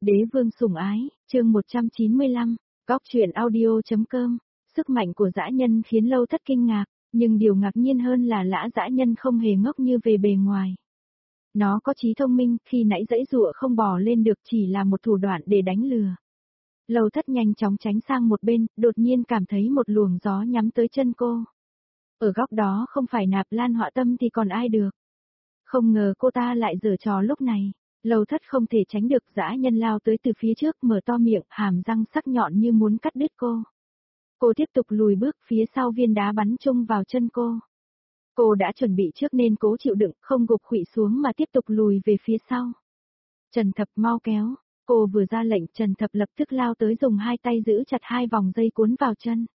Đế vương sủng ái, chương 195, góc truyện audio.com, sức mạnh của dã nhân khiến Lâu Thất kinh ngạc, nhưng điều ngạc nhiên hơn là Lã dã nhân không hề ngốc như về bề ngoài. Nó có trí thông minh, khi nãy giãy giụa không bò lên được chỉ là một thủ đoạn để đánh lừa. Lâu Thất nhanh chóng tránh sang một bên, đột nhiên cảm thấy một luồng gió nhắm tới chân cô. Ở góc đó không phải Nạp Lan Họa Tâm thì còn ai được. Không ngờ cô ta lại giở trò lúc này. Lâu Thất không thể tránh được, dã nhân lao tới từ phía trước, mở to miệng, hàm răng sắc nhọn như muốn cắt đứt cô. Cô tiếp tục lùi bước, phía sau viên đá bắn trúng vào chân cô. Cô đã chuẩn bị trước nên cố chịu đựng, không gục khuỵu xuống mà tiếp tục lùi về phía sau. Trần Thập mau kéo, cô vừa ra lệnh Trần Thập lập tức lao tới dùng hai tay giữ chặt hai vòng dây cuốn vào chân.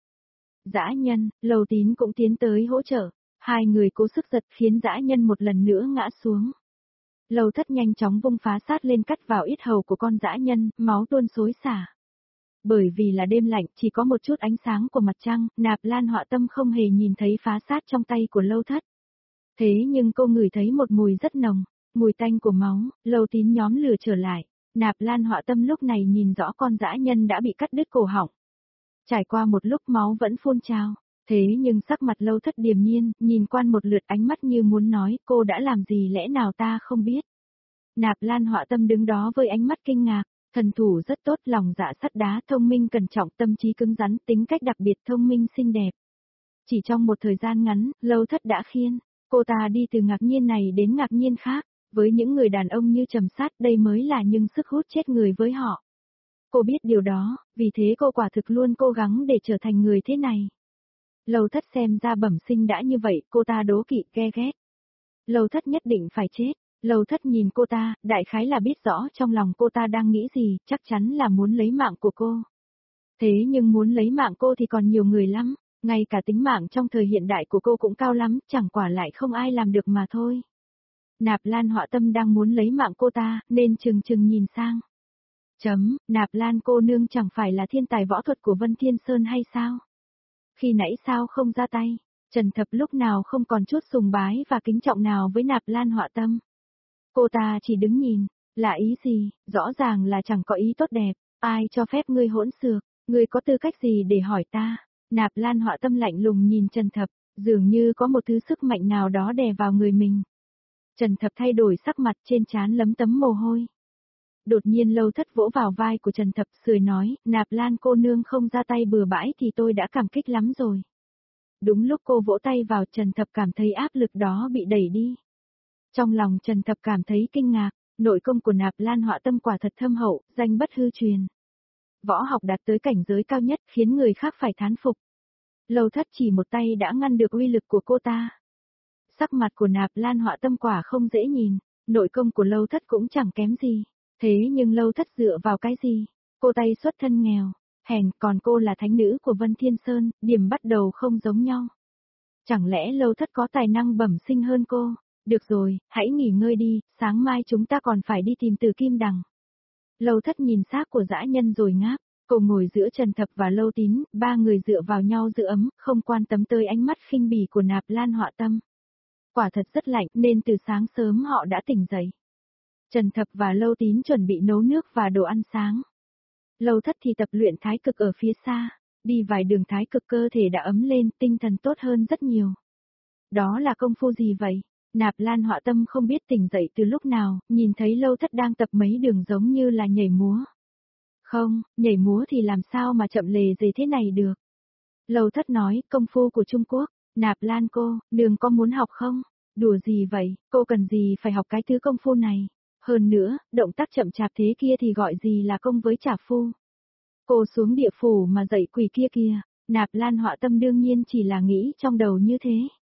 Dã nhân, Lầu Tín cũng tiến tới hỗ trợ, hai người cố sức giật khiến dã nhân một lần nữa ngã xuống. Lâu Thất nhanh chóng vung phá sát lên cắt vào yết hầu của con dã nhân, máu tuôn xối xả. Bởi vì là đêm lạnh, chỉ có một chút ánh sáng của mặt trăng, Nạp Lan Họa Tâm không hề nhìn thấy phá sát trong tay của Lâu Thất. Thế nhưng cô ngửi thấy một mùi rất nồng, mùi tanh của máu, Lâu Tín nhóm lửa trở lại. Nạp Lan Họa Tâm lúc này nhìn rõ con dã nhân đã bị cắt đứt cổ họng. Trải qua một lúc máu vẫn phun trào. Thế nhưng sắc mặt Lâu Thất điềm nhiên, nhìn quan một lượt ánh mắt như muốn nói cô đã làm gì lẽ nào ta không biết. Nạp Lan Họa Tâm đứng đó với ánh mắt kinh ngạc, thần thủ rất tốt, lòng dạ sắt đá, thông minh cẩn trọng, tâm trí cứng rắn, tính cách đặc biệt thông minh xinh đẹp. Chỉ trong một thời gian ngắn, Lâu Thất đã khiến cô ta đi từ ngạc nhiên này đến ngạc nhiên khác, với những người đàn ông như Trầm Sát đây mới là những sức hút chết người với họ. Cô biết điều đó, vì thế cô quả thực luôn cố gắng để trở thành người thế này. Lâu Thất xem ra bẩm sinh đã như vậy, cô ta đố kỵ ghe ghét. Lâu Thất nhất định phải chết. Lâu Thất nhìn cô ta, đại khái là biết rõ trong lòng cô ta đang nghĩ gì, chắc chắn là muốn lấy mạng của cô. Thế nhưng muốn lấy mạng cô thì còn nhiều người lắm, ngay cả tính mạng trong thời hiện đại của cô cũng cao lắm, chẳng quả lại không ai làm được mà thôi. Nạp Lan Họa Tâm đang muốn lấy mạng cô ta, nên chừng chừng nhìn sang. Nạp Lan cô nương chẳng phải là thiên tài võ thuật của Vân Thiên Sơn hay sao? Khi nãy sao không ra tay? Trần Thập lúc nào không còn chút sùng bái và kính trọng nào với Nạp Lan Họa Tâm. Cô ta chỉ đứng nhìn, là ý gì, rõ ràng là chẳng có ý tốt đẹp, ai cho phép ngươi hỗn xược, ngươi có tư cách gì để hỏi ta? Nạp Lan Họa Tâm lạnh lùng nhìn Trần Thập, dường như có một thứ sức mạnh nào đó đè vào người mình. Trần Thập thay đổi sắc mặt, trên trán lấm tấm mồ hôi. Đột nhiên Lâu Thất vỗ vào vai của Trần Thập, cười nói, Nạp Lan cô nương không ra tay bừa bãi thì tôi đã cảm kích lắm rồi. Đúng lúc cô vỗ tay vào, Trần Thập cảm thấy áp lực đó bị đẩy đi. Trong lòng Trần Thập cảm thấy kinh ngạc, nội công của Nạp Lan Họa Tâm quả thật thâm hậu, danh bất hư truyền. Võ học đạt tới cảnh giới cao nhất khiến người khác phải thán phục. Lâu Thất chỉ một tay đã ngăn được uy lực của cô ta. Sắc mặt của Nạp Lan Họa Tâm quả không dễ nhìn, nội công của Lâu Thất cũng chẳng kém gì. Thế nhưng Lâu Thất dựa vào cái gì? Cô tay xuất thân nghèo, hèn, còn cô là thánh nữ của Vân Thiên Sơn, điểm bắt đầu không giống nhau. Chẳng lẽ Lâu Thất có tài năng bẩm sinh hơn cô? Được rồi, hãy nghỉ ngơi đi, sáng mai chúng ta còn phải đi tìm Từ Kim Đằng. Lâu Thất nhìn xác của dã nhân rồi ngáp, cô ngồi giữa Trần Thập và Lâu Tín, ba người dựa vào nhau giữ ấm, không quan tâm tới ánh mắt khinh bỉ của Nạp Lan Họa Tâm. Quả thật rất lạnh nên từ sáng sớm họ đã tỉnh dậy. Trần Thập và Lâu Tín chuẩn bị nấu nước và đồ ăn sáng. Lâu Thất thì tập luyện thái cực ở phía xa, đi vài đường thái cực cơ thể đã ấm lên, tinh thần tốt hơn rất nhiều. Đó là công phu gì vậy? Nạp Lan Họa Tâm không biết tỉnh dậy từ lúc nào, nhìn thấy Lâu Thất đang tập mấy đường giống như là nhảy múa. Không, nhảy múa thì làm sao mà chậm lề dề thế này được. Lâu Thất nói, công phu của Trung Quốc, Nạp Lan cô, nương có muốn học không? Đùa gì vậy, cô cần gì phải học cái thứ công phu này? Hơn nữa, động tác chậm chạp thế kia thì gọi gì là công với trà phu. Cô xuống địa phủ mà dạy quỷ kia kìa, Nạp Lan Họa Tâm đương nhiên chỉ là nghĩ trong đầu như thế.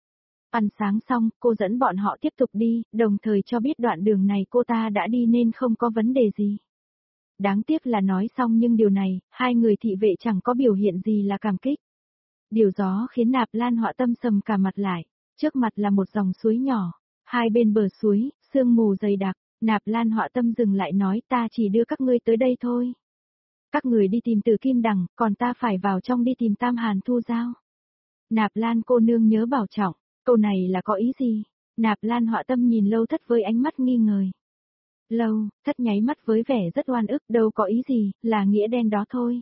Ăn sáng xong, cô dẫn bọn họ tiếp tục đi, đồng thời cho biết đoạn đường này cô ta đã đi nên không có vấn đề gì. Đáng tiếc là nói xong nhưng điều này, hai người thị vệ chẳng có biểu hiện gì là cảm kích. Điều đó khiến Nạp Lan Họa Tâm sầm cả mặt lại, trước mặt là một dòng suối nhỏ, hai bên bờ suối, sương mù dày đặc, Nạp Lan Họa Tâm dừng lại nói ta chỉ đưa các ngươi tới đây thôi. Các người đi tìm Từ Kim Đằng, còn ta phải vào trong đi tìm Tam Hàn Thu Giao. Nạp Lan cô nương nhớ bảo trọng. Câu này là có ý gì? Nạp Lan Họa Tâm nhìn Lâu Thất với ánh mắt nghi ngờ. Lâu, thất nháy mắt với vẻ rất oan ức, đâu có ý gì, là nghĩa đen đó thôi.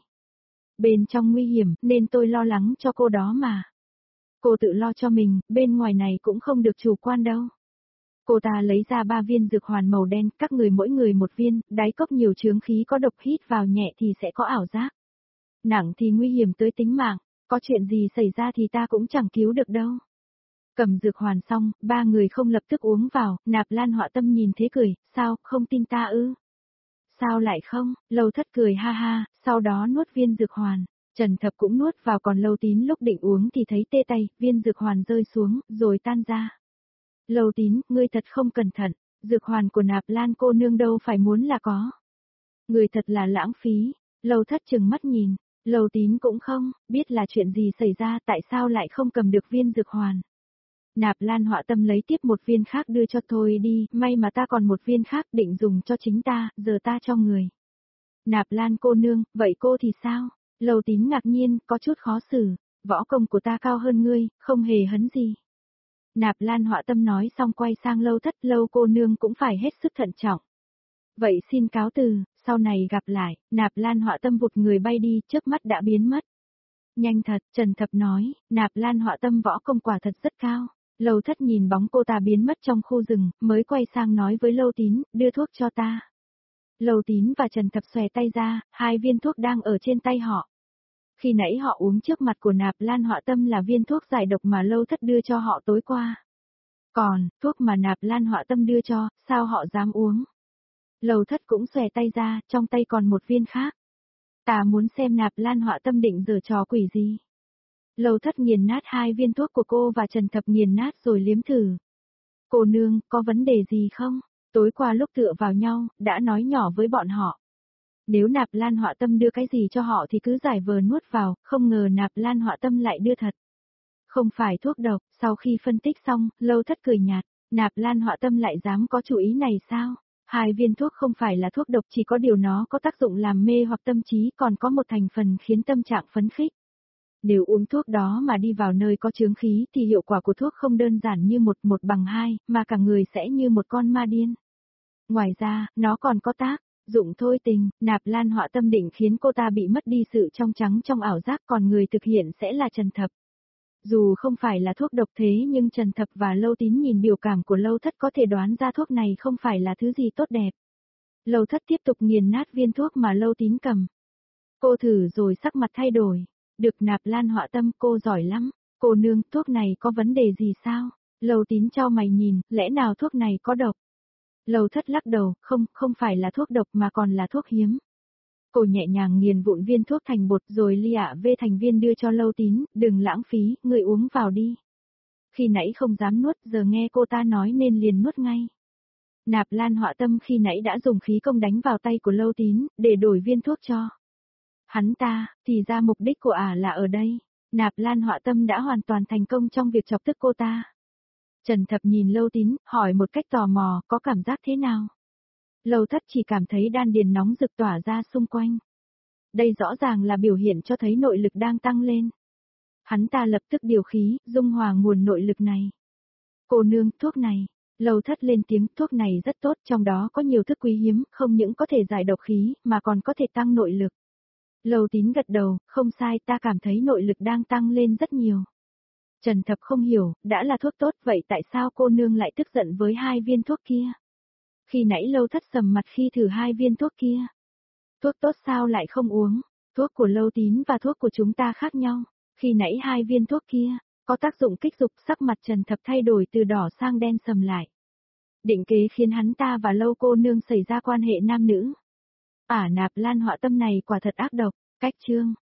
Bên trong nguy hiểm, nên tôi lo lắng cho cô đó mà. Cô tự lo cho mình, bên ngoài này cũng không được chủ quan đâu. Cô ta lấy ra 3 viên dược hoàn màu đen, các người mỗi người một viên, đáy cốc nhiều chướng khí có độc, hít vào nhẹ thì sẽ có ảo giác. Nặng thì nguy hiểm tới tính mạng, có chuyện gì xảy ra thì ta cũng chẳng cứu được đâu. Cầm dược hoàn xong, 3 người không lập tức uống vào, Nạp Lan Họa Tâm nhìn thế cười, sao, không tin ta ư? Sao lại không? Lâu Thất cười ha ha, sau đó nuốt viên dược hoàn. Trần Thập cũng nuốt vào, còn Lâu Tín lúc định uống thì thấy tê tay, viên dược hoàn rơi xuống, rồi tan ra. Lâu Tín, ngươi thật không cẩn thận, dược hoàn của Nạp Lan cô nương đâu phải muốn là có. Ngươi thật là lãng phí. Lâu Thất chừng mắt nhìn, Lâu Tín cũng không, biết là chuyện gì xảy ra, tại sao lại không cầm được viên dược hoàn. Nạp Lan Họa Tâm lấy tiếp một viên khác đưa cho, thôi đi, may mà ta còn một viên khác định dùng cho chính ta, giờ ta cho người. Nạp Lan cô nương, vậy cô thì sao? Lâu Tín ngạc nhiên, có chút khó xử, võ công của ta cao hơn ngươi, không hề hấn gì. Nạp Lan Họa Tâm nói xong quay sang Lâu Thất, Lâu cô nương cũng phải hết sức thận trọng. Vậy xin cáo từ, sau này gặp lại. Nạp Lan Họa Tâm vụt người bay đi, trước mắt đã biến mất. Nhanh thật, Trần Thập nói, Nạp Lan Họa Tâm võ công quả thật rất cao. Lâu Thất nhìn bóng cô ta biến mất trong khu rừng, mới quay sang nói với Lâu Tín, đưa thuốc cho ta. Lâu Tín và Trần Thập xòe tay ra, 2 viên thuốc đang ở trên tay họ. Khi nãy họ uống trước mặt của Nạp Lan Họa Tâm là viên thuốc giải độc mà Lâu Thất đưa cho họ tối qua. Còn, thuốc mà Nạp Lan Họa Tâm đưa cho, sao họ dám uống? Lâu Thất cũng xòe tay ra, trong tay còn một viên khác. Ta muốn xem Nạp Lan Họa Tâm định giở trò quỷ gì. Lâu Thất nghiền nát 2 viên thuốc của cô và Trần Thập nghiền nát rồi liếm thử. Cô nương, có vấn đề gì không? Tối qua lúc tựa vào nhau, đã nói nhỏ với bọn họ. Nếu Nạp Lan Họa Tâm đưa cái gì cho họ thì cứ giải vờ nuốt vào, không ngờ Nạp Lan Họa Tâm lại đưa thật. Không phải thuốc độc, sau khi phân tích xong, Lâu Thất cười nhạt, Nạp Lan Họa Tâm lại dám có chủ ý này sao? 2 viên thuốc không phải là thuốc độc, chỉ có điều nó có tác dụng làm mê hoặc tâm trí, còn có một thành phần khiến tâm trạng phấn khích. Nếu uống thuốc đó mà đi vào nơi có chướng khí thì hiệu quả của thuốc không đơn giản như 1:2, mà cả người sẽ như một con ma điên. Ngoài ra, nó còn có tác dụng thôi tình. Nạp Lan Họa Tâm định khiến cô ta bị mất đi sự trong trắng trong ảo giác, còn người thực hiện sẽ là Trần Thập. Dù không phải là thuốc độc thế nhưng Trần Thập và Lâu Tín nhìn biểu cảm của Lâu Thất có thể đoán ra thuốc này không phải là thứ gì tốt đẹp. Lâu Thất tiếp tục nghiền nát viên thuốc mà Lâu Tín cầm. Cô thử rồi sắc mặt thay đổi. Được. Nạp Lan Họa Tâm, cô giỏi lắm. Cô nương, thuốc này có vấn đề gì sao? Lâu Tín chau mày nhìn, lẽ nào thuốc này có độc? Lâu Thất lắc đầu, không phải là thuốc độc mà còn là thuốc hiếm. Cô nhẹ nhàng nghiền vụn viên thuốc thành bột rồi lia vê thành viên đưa cho Lâu Tín, đừng lãng phí, người uống vào đi. Khi nãy không dám nuốt, giờ nghe cô ta nói nên liền nuốt ngay. Nạp Lan Họa Tâm khi nãy đã dùng khí công đánh vào tay của Lâu Tín, để đổi viên thuốc cho hắn ta, thì ra mục đích của là ở đây. Nạp Lan Họa Tâm đã hoàn toàn thành công trong việc chọc tức cô ta. Trần Thập nhìn Lâu Tín, hỏi một cách tò mò, có cảm giác thế nào? Lâu Thất chỉ cảm thấy đan điền nóng rực tỏa ra xung quanh. Đây rõ ràng là biểu hiện cho thấy nội lực đang tăng lên. Hắn ta lập tức điều khí, dung hòa nguồn nội lực này. Cô nương, thuốc này. Lâu Thất lên tiếng, thuốc này rất tốt, trong đó có nhiều thức quý hiếm, không những có thể giải độc khí, mà còn có thể tăng nội lực. Lâu Tín gật đầu, không sai, ta cảm thấy nội lực đang tăng lên rất nhiều. Trần Thập không hiểu, đã là thuốc tốt, vậy tại sao cô nương lại tức giận với 2 viên thuốc kia? Khi nãy Lâu Thất sầm mặt khi thử 2 viên thuốc kia. Thuốc tốt sao lại không uống? Thuốc của Lâu Tín và thuốc của chúng ta khác nhau. Khi nãy 2 viên thuốc kia, có tác dụng kích dục, sắc mặt Trần Thập thay đổi từ đỏ sang đen sầm lại. Định kế khiến hắn ta và Lâu cô nương xảy ra quan hệ nam nữ. Nạp Lan Họa Tâm này quả thật ác độc. Cách chương